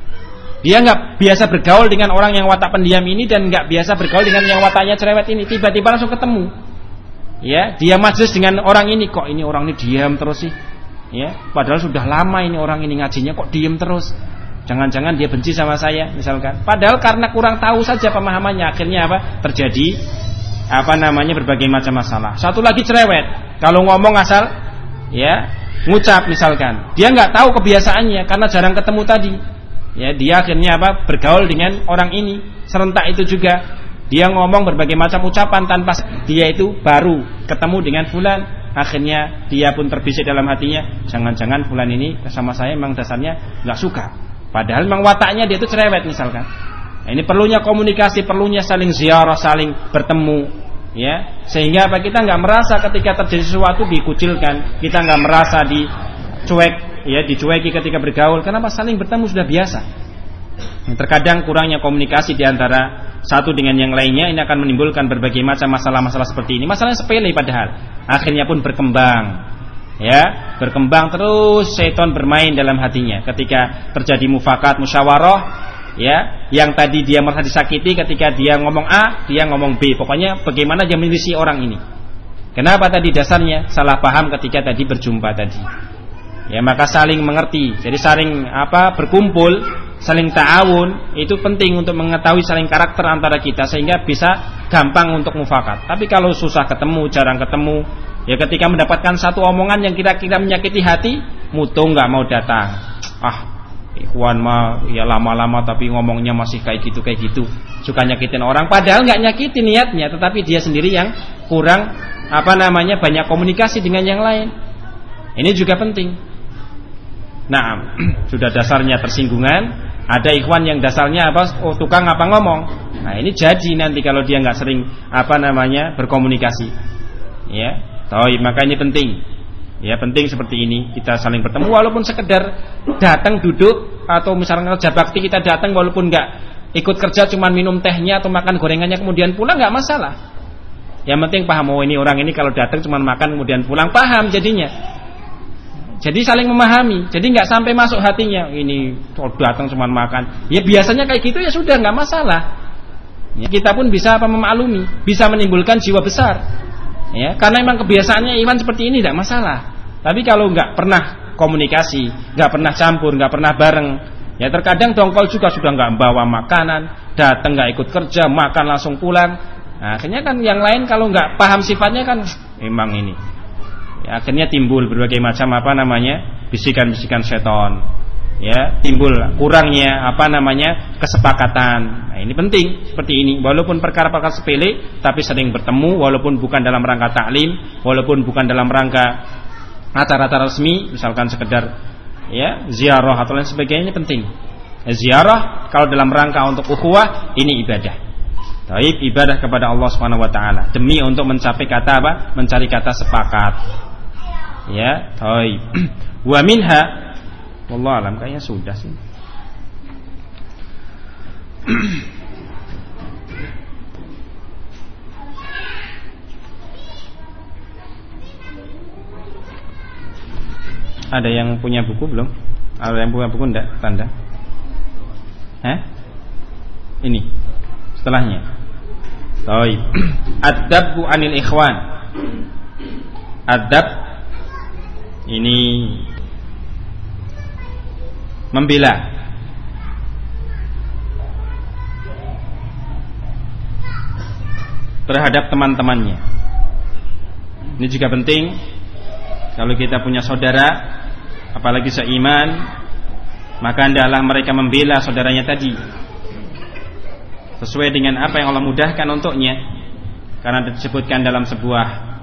Dia nggak biasa bergaul dengan orang yang watak pendiam ini dan nggak biasa bergaul dengan yang wataknya cerewet ini. Tiba-tiba langsung ketemu. Ya, dia majlis dengan orang ini, kok ini orang ini diam terus sih. Ya, padahal sudah lama ini orang ini ngajinya kok diam terus. Jangan-jangan dia benci sama saya misalkan. Padahal karena kurang tahu saja pemahamannya, akhirnya apa? Terjadi berbagai macam masalah. Satu lagi cerewet. Kalau ngomong asal ya ngucap misalkan. Dia nggak tahu kebiasaannya karena jarang ketemu tadi. Ya, dia akhirnya bergaul dengan orang ini. Serentak itu juga dia ngomong berbagai macam ucapan tanpa dia itu baru ketemu dengan fulan. Akhirnya dia pun terbisik dalam hatinya, jangan-jangan fulan ini sama saya memang dasarnya nggak suka. Padahal memang wataknya dia itu cerewet misalkan. Nah, ini perlunya komunikasi, perlunya saling ziarah, saling bertemu, ya. Sehingga kita nggak merasa ketika terjadi sesuatu dikucilkan, kita nggak merasa dicueki ketika bergaul. Kenapa? Saling bertemu sudah biasa. Terkadang kurangnya komunikasi di antara satu dengan yang lainnya ini akan menimbulkan berbagai macam masalah-masalah seperti ini. Masalah sepele padahal akhirnya pun berkembang. Ya, berkembang terus setan bermain dalam hatinya. Ketika terjadi mufakat, musyawarah, ya, yang tadi dia merasa disakiti ketika dia ngomong A, dia ngomong B. Pokoknya bagaimana dia menilai orang ini. Kenapa tadi dasarnya salah paham ketika tadi berjumpa tadi. Ya, maka saling mengerti. Jadi saling berkumpul, saling ta'awun itu penting untuk mengetahui saling karakter antara kita sehingga bisa gampang untuk mufakat. Tapi kalau susah ketemu, jarang ketemu, ya ketika mendapatkan satu omongan yang kira-kira menyakiti hati, mutu nggak mau datang. Ikhwan mah ya lama-lama tapi ngomongnya masih kayak gitu, suka nyakitin orang. Padahal nggak nyakitin niatnya, tetapi dia sendiri yang kurang banyak komunikasi dengan yang lain. Ini juga penting. Nah, sudah dasarnya tersinggungan. Ada ikhwan yang dasarnya tukang ngomong. Nah, ini jadi nanti kalau dia nggak sering berkomunikasi. Ya. Maka ini penting. Ya, penting seperti ini kita saling bertemu walaupun sekedar datang duduk atau misalnya kerja bakti kita datang walaupun nggak ikut kerja cuma minum tehnya atau makan gorengannya kemudian pulang nggak masalah. Yang penting paham ini orang ini kalau datang cuma makan kemudian pulang paham jadinya. Jadi saling memahami. Jadi nggak sampai masuk hatinya ini datang cuma makan. Ya biasanya kayak gitu ya sudah nggak masalah. Ya, kita pun bisa memaklumi, bisa menimbulkan jiwa besar. Ya, karena memang kebiasaannya iman seperti ini tidak masalah. Tapi kalau nggak pernah komunikasi, nggak pernah campur, nggak pernah bareng, ya terkadang dongkol juga sudah nggak bawa makanan, datang nggak ikut kerja, makan langsung pulang. Nah, akhirnya kan yang lain kalau nggak paham sifatnya kan memang ini. Ya, akhirnya timbul berbagai macam bisikan-bisikan setan. Ya, timbul kurangnya kesepakatan. Nah, ini penting seperti ini. Walaupun perkara-perkara sepele, tapi sering bertemu, walaupun bukan dalam rangka taklim, walaupun bukan dalam rangka acara-acara resmi, misalkan sekedar ya ziarah atau lain sebagainya penting. Ziarah kalau dalam rangka untuk ukhuwah ini ibadah. Taib ibadah kepada Allah Subhanahu wa taala demi untuk mencapai mencari kata sepakat. Ya, taib. Wa minha wallahu alam kayaknya sudah sih. Ada yang punya buku belum? Ada yang punya buku enggak? Tanda? Ini setelahnya. Baik. Ad-dabbu 'anil ikhwan. Ad-dab ini membela. Terhadap teman-temannya. Ini juga penting. Kalau kita punya saudara, apalagi seiman, maka hendaklah mereka membela saudaranya tadi sesuai dengan apa yang Allah mudahkan untuknya. Karena disebutkan dalam sebuah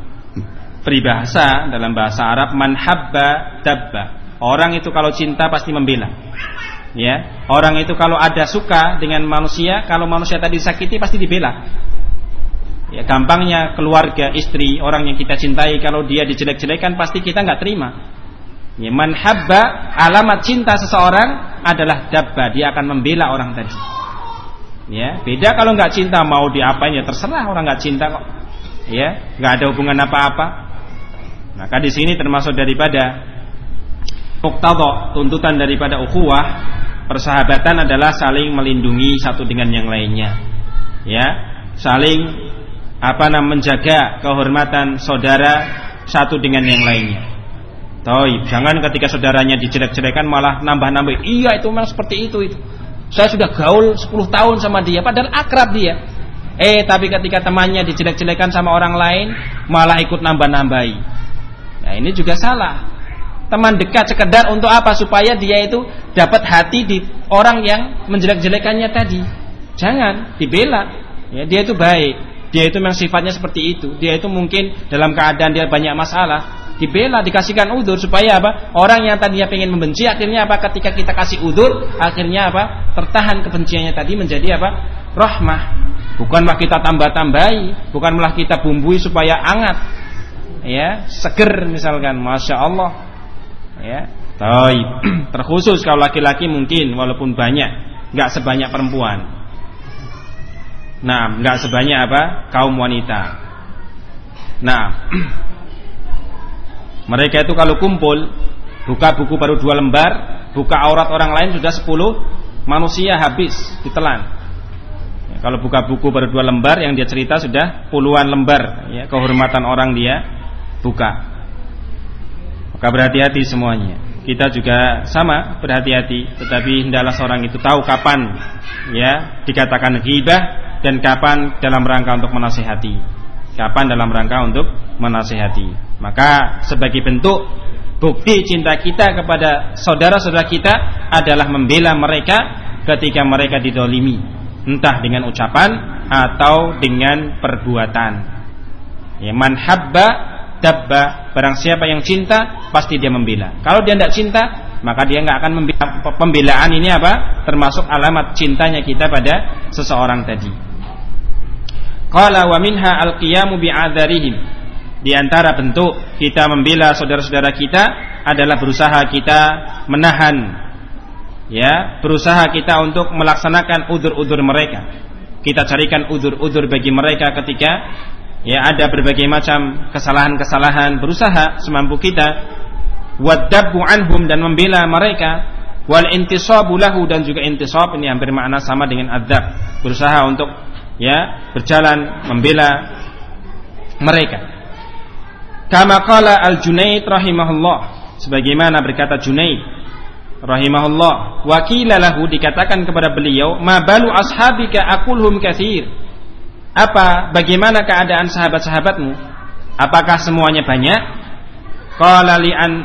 peribahasa dalam bahasa Arab, man habba dabba. Orang itu kalau cinta pasti membela. Ya, orang itu kalau ada suka dengan manusia, kalau manusia tadi sakiti pasti dibela. Ya, gampangnya keluarga, istri, orang yang kita cintai kalau dia dijelek-jelekan pasti kita enggak terima. Ya, man habba, alamat cinta seseorang adalah dabba, dia akan membela orang tadi. Ya, beda kalau enggak cinta mau diapain ya terserah, orang enggak cinta kok. Ya, enggak ada hubungan apa-apa. Maka di sini termasuk daripada muqtadha, tuntutan daripada ukhuwah, persahabatan adalah saling melindungi satu dengan yang lainnya. Ya, saling menjaga kehormatan saudara satu dengan yang lainnya. Taib, jangan ketika saudaranya dijelek-jelekan malah nambah-nambah. Iya itu memang seperti itu. Saya sudah gaul 10 tahun sama dia, padahal akrab dia. Tapi ketika temannya dijelek-jelekan sama orang lain, malah ikut nambah-nambahi. Nah, ini juga salah. Teman dekat sekedar untuk apa? Supaya dia itu dapat hati di orang yang menjelek-jelekannya tadi. Jangan dibela. Ya, dia itu baik. Dia itu memang sifatnya seperti itu. Dia itu mungkin dalam keadaan dia banyak masalah. Dibela, dikasihkan udzur supaya apa? Orang yang tadinya pengen membenci akhirnya apa? Ketika kita kasih udzur, akhirnya apa? Tertahan kebenciannya tadi menjadi apa? Rahmah. Bukanlah kita tambah-tambahi, bukanlah kita bumbui supaya hangat. Ya, seger misalkan, Masya Allah. Ya, taib. Terkhusus kalau laki-laki mungkin walaupun banyak, enggak sebanyak perempuan. Nah, enggak sebanyak apa? Kaum wanita. Nah, mereka itu kalau kumpul, buka buku baru 2 lembar, buka aurat orang lain sudah 10 manusia habis ditelan. Ya, kalau buka buku baru 2 lembar, yang dia cerita sudah puluhan lembar. Ya, kehormatan orang dia buka. Maka berhati-hati semuanya. Kita juga sama berhati-hati. Tetapi hendaklah seorang itu tahu kapan ya dikatakan ghibah dan kapan dalam rangka untuk menasihati. Kapan dalam rangka untuk menasihati. Maka sebagai bentuk bukti cinta kita kepada saudara-saudara kita adalah membela mereka ketika mereka didolimi, entah dengan ucapan atau dengan perbuatan. Ya, man habba dabba, barang siapa yang cinta pasti dia membela. Kalau dia tidak cinta, maka dia nggak akan membela. Pembelaan ini apa? Termasuk alamat cintanya kita pada seseorang tadi. Qala wa minha al-qiyamu bi'adharihim. Di antara bentuk kita membela saudara-saudara kita adalah berusaha kita menahan, ya, berusaha kita untuk melaksanakan udzur-udzur mereka. Kita carikan udzur-udzur bagi mereka ketika ya ada berbagai macam kesalahan-kesalahan, berusaha semampu kita. Wadabbu anhum, dan membela mereka. Wal intisabu lahu, dan juga intisab ini hampir makna sama dengan adzab, berusaha untuk ya berjalan membela mereka. Kama qala al-Junaid rahimahullah, sebagaimana berkata Junaid rahimahullah, wa qila lahu, dikatakan kepada beliau, ma balu ashabika aqulhum katsir. Bagaimana keadaan sahabat-sahabatmu? Apakah semuanya banyak? Qala li an,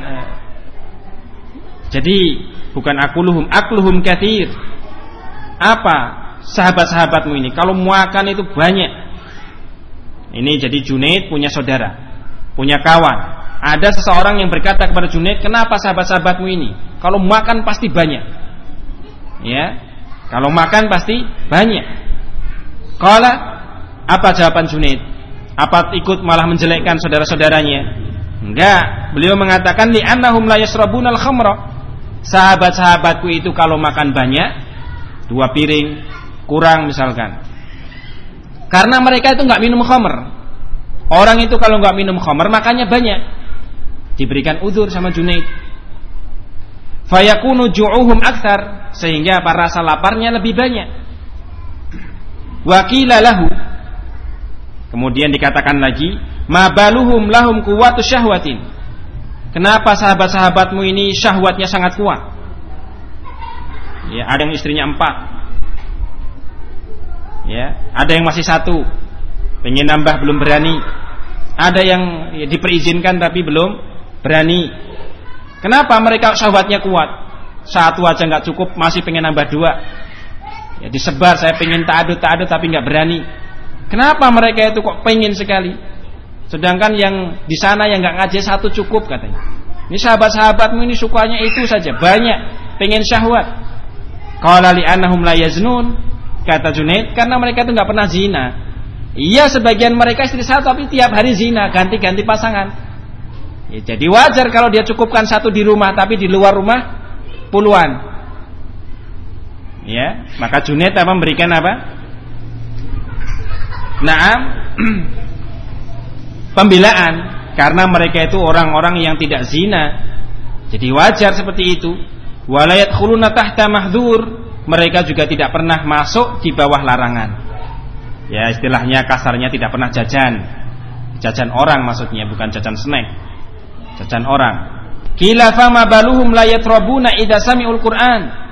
jadi bukan akluhum katsir. Sahabat-sahabatmu ini kalau makan itu banyak. Ini jadi Junaid punya saudara, punya kawan. Ada seseorang yang berkata kepada Junaid, kenapa sahabat-sahabatmu ini kalau makan pasti banyak? Ya, kalau makan pasti banyak. Qala, apa jawaban Junaid? Apa ikut malah menjelekkan saudara-saudaranya? Enggak, beliau mengatakan li'annahum la yasrabunal khamra. Sahabat-sahabatku itu kalau makan banyak, 2 piring kurang misalkan, karena mereka itu enggak minum khamr. Orang itu kalau enggak minum khamr makannya banyak. Diberikan udzur sama Junaid. Fayakunu ju'uhum aktsar, sehingga rasa laparnya lebih banyak. Wa qila lahu, Kemudian dikatakan lagi, ma baluhum lahum quwwatu syahwatin. Kenapa sahabat-sahabatmu ini syahwatnya sangat kuat? Ya, ada yang istrinya 4. Ya, ada yang masih 1. Pengen nambah belum berani. Ada yang diperizinkan tapi belum berani. Kenapa mereka syahwatnya kuat? 1 aja nggak cukup, masih pengen nambah 2. Ya, disebar, saya pengen ta'adud tapi nggak berani. Kenapa mereka itu kok pengen sekali? Sedangkan yang di sana yang nggak ngaji 1 cukup katanya. Ini sahabat-sahabatmu ini sukanya itu saja, banyak pengen syahwat. Qala li annahum la yaznun, kata Junaid, karena mereka itu nggak pernah zina. Iya, sebagian mereka istri 1 tapi tiap hari zina, ganti-ganti pasangan. Ya, jadi wajar kalau dia cukupkan 1 di rumah, tapi di luar rumah puluhan. Ya, maka Junaid memberikan apa? Pembelaan, karena mereka itu orang-orang yang tidak zina. Jadi wajar seperti itu. Wala yadkhuluna tahta mahdzur, mereka juga tidak pernah masuk di bawah larangan. Ya, istilahnya kasarnya tidak pernah jajan. Jajan orang maksudnya, bukan jajan snack. Jajan orang. Qila fama baluhum la yatrabuna idza sami'ul Qur'an.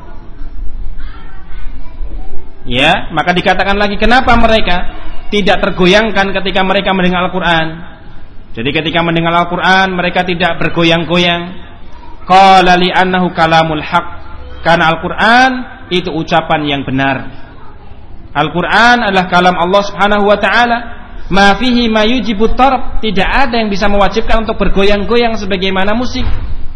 Ya, maka dikatakan lagi, kenapa mereka tidak tergoyangkan ketika mereka mendengar Al-Quran? Jadi ketika mendengar Al-Quran mereka tidak bergoyang-goyang. Qala li annahu kalamul haq, karena Al-Quran itu ucapan yang benar. Al-Quran adalah kalam Allah Subhanahu wa ta'ala. Ma fihi ma yujibu tarab, tidak ada yang bisa mewajibkan untuk bergoyang-goyang sebagaimana musik.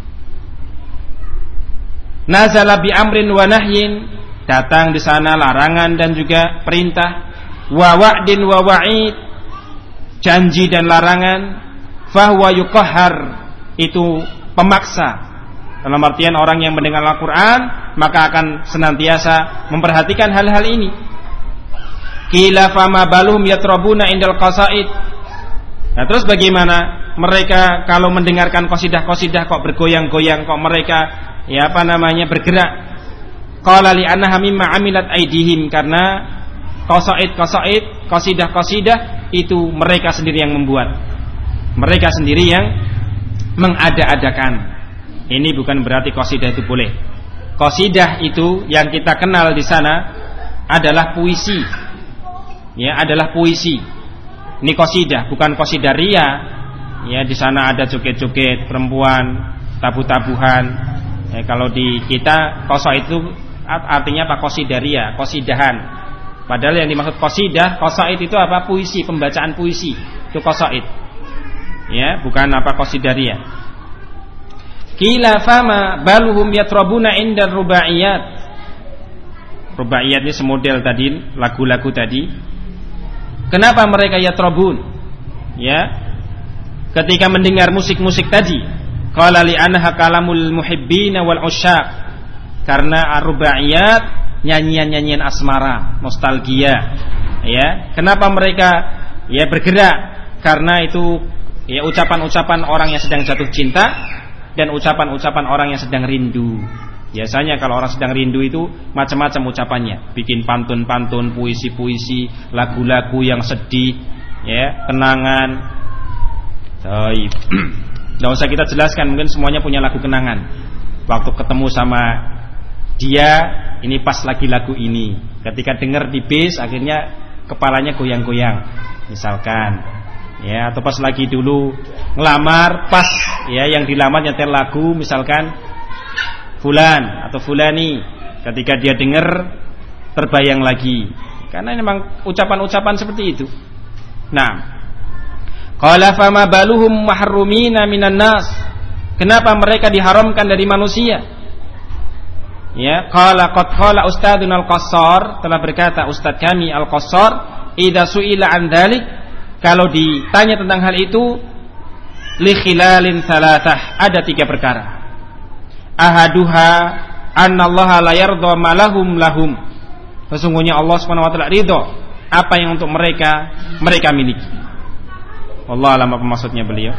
Nazala bi amrin wa nahyin, datang di sana larangan dan juga perintah. Wa wa'din wa wa'id, janji dan larangan. Fahuwa yuqahhar, itu pemaksa. Dalam artian orang yang mendengar Al-Quran maka akan senantiasa memperhatikan hal-hal ini. Qila fama baluhum yatrabuna indal qasaid. Nah, terus bagaimana mereka kalau mendengarkan qasidah-qasidah kok bergoyang-goyang, kok mereka bergerak? Qala li annaha mimma amilat aydihim, karena qasaid, qasidah itu mereka sendiri yang membuat. Mereka sendiri yang mengada-adakan. Ini bukan berarti qasidah itu boleh. Qasidah itu yang kita kenal di sana adalah puisi. Ya, adalah puisi. Ini qasidah, bukan qasidah ria. Ya, di sana ada joget-joget perempuan, tabu-tabuhan. Ya, kalau di kita qasaid itu artinya apa? Qasidaria, qasidahan. Padahal yang dimaksud qasaid itu apa? Puisi, pembacaan puisi. Itu qasaid. Ya, bukan apa qasidaria. Qila fama baluhum yatrabuna inda rubaiyat. Rubaiyat ini semodel tadi, lagu-lagu tadi. Kenapa mereka yatrabun? Ya, ketika mendengar musik-musik tadi. Qala li annaha kalamul muhibbina wal usyaq. Karena ar-rubaiyat nyanyian-nyanyian asmara, nostalgia. Ya, kenapa mereka bergerak? Karena itu ucapan-ucapan orang yang sedang jatuh cinta dan ucapan-ucapan orang yang sedang rindu. Biasanya kalau orang sedang rindu itu macam-macam ucapannya, bikin pantun-pantun, puisi-puisi, lagu-lagu yang sedih, kenangan. Nggak usah kita jelaskan, mungkin semuanya punya lagu kenangan. Waktu ketemu sama dia, ini pas lagi lagu ini. Ketika dengar di bis, akhirnya kepalanya goyang-goyang, misalkan. Atau pas lagi dulu ngelamar, pas yang dilamar nyetel lagu, misalkan fulan atau fulani, ketika dia dengar terbayang lagi. Karena memang ucapan-ucapan seperti itu. Nah, qala fama baluhum mahrumina minan nas, kenapa mereka diharamkan dari manusia? Qala qad qala ustaduna al-Qassar, telah berkata ustaz kami al-Qassar, idza su'ila an dzalik, kalau ditanya tentang hal itu, li khilalin salatah, ada 3 perkara. Ahaduha annallaha la yardha ma lahum. Sesungguhnya Allah Subhanahu wa taala ridho apa yang untuk mereka miliki. Wallahu a'lam apa maksudnya beliau.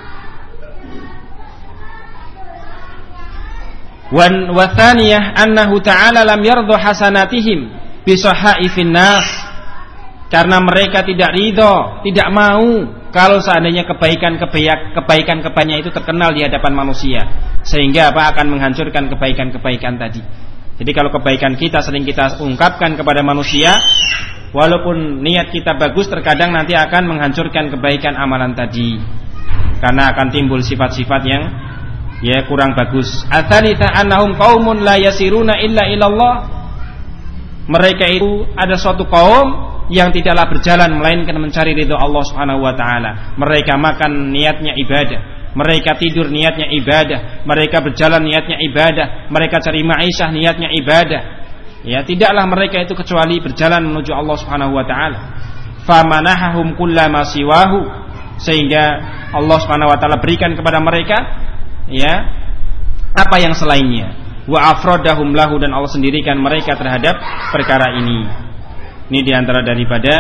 Wa tsaniyah annahu ta'ala lam yardha hasanatihim bi sahaifin nas. Karena mereka tidak ridho, tidak mau kalau seandainya kebaikan-kebaikannya itu terkenal di hadapan manusia, sehingga akan menghancurkan kebaikan-kebaikan tadi. Jadi kalau kebaikan kita sering kita ungkapkan kepada manusia, walaupun niat kita bagus, terkadang nanti akan menghancurkan kebaikan amalan tadi, karena akan timbul sifat-sifat yang kurang bagus. Atsalitsah annahum qaumun la yasiruna illa ilallah. Mereka itu ada suatu kaum yang tidaklah berjalan melainkan mencari ridha Allah Subhanahu wa taala. Mereka makan niatnya ibadah, mereka tidur niatnya ibadah, mereka berjalan niatnya ibadah, mereka cari ma'isyah niatnya ibadah. Ya, tidaklah mereka itu kecuali berjalan menuju Allah Subhanahu wa taala. Famanahahum kullama siwahu, sehingga Allah Subhanahu wa taala berikan kepada mereka apa yang selainnya. Wa afradahum lahu, dan Allah sendirikan mereka terhadap perkara ini. Ini diantara daripada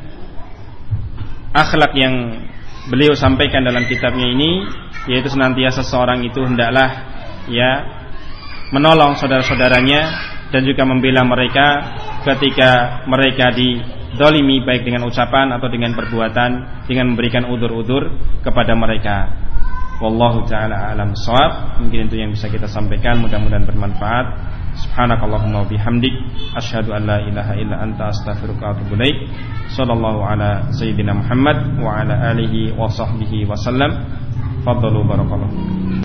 akhlak yang beliau sampaikan dalam kitabnya ini, yaitu senantiasa seorang itu hendaklah menolong saudara-saudaranya dan juga membela mereka ketika mereka dizalimi, baik dengan ucapan atau dengan perbuatan, dengan memberikan udzur-udzur kepada mereka. Wallahu ta'ala a'lam shawab. Mungkin itu yang bisa kita sampaikan, mudah-mudahan bermanfaat. Subhanakallahumma wa bihamdik, asyhadu an la ilaha illa anta, astaghfiruka wa atubu ilaik. Shallallahu ala sayyidina Muhammad wa ala alihi wa sahbihi wa sallam. Faddalu barakallahu.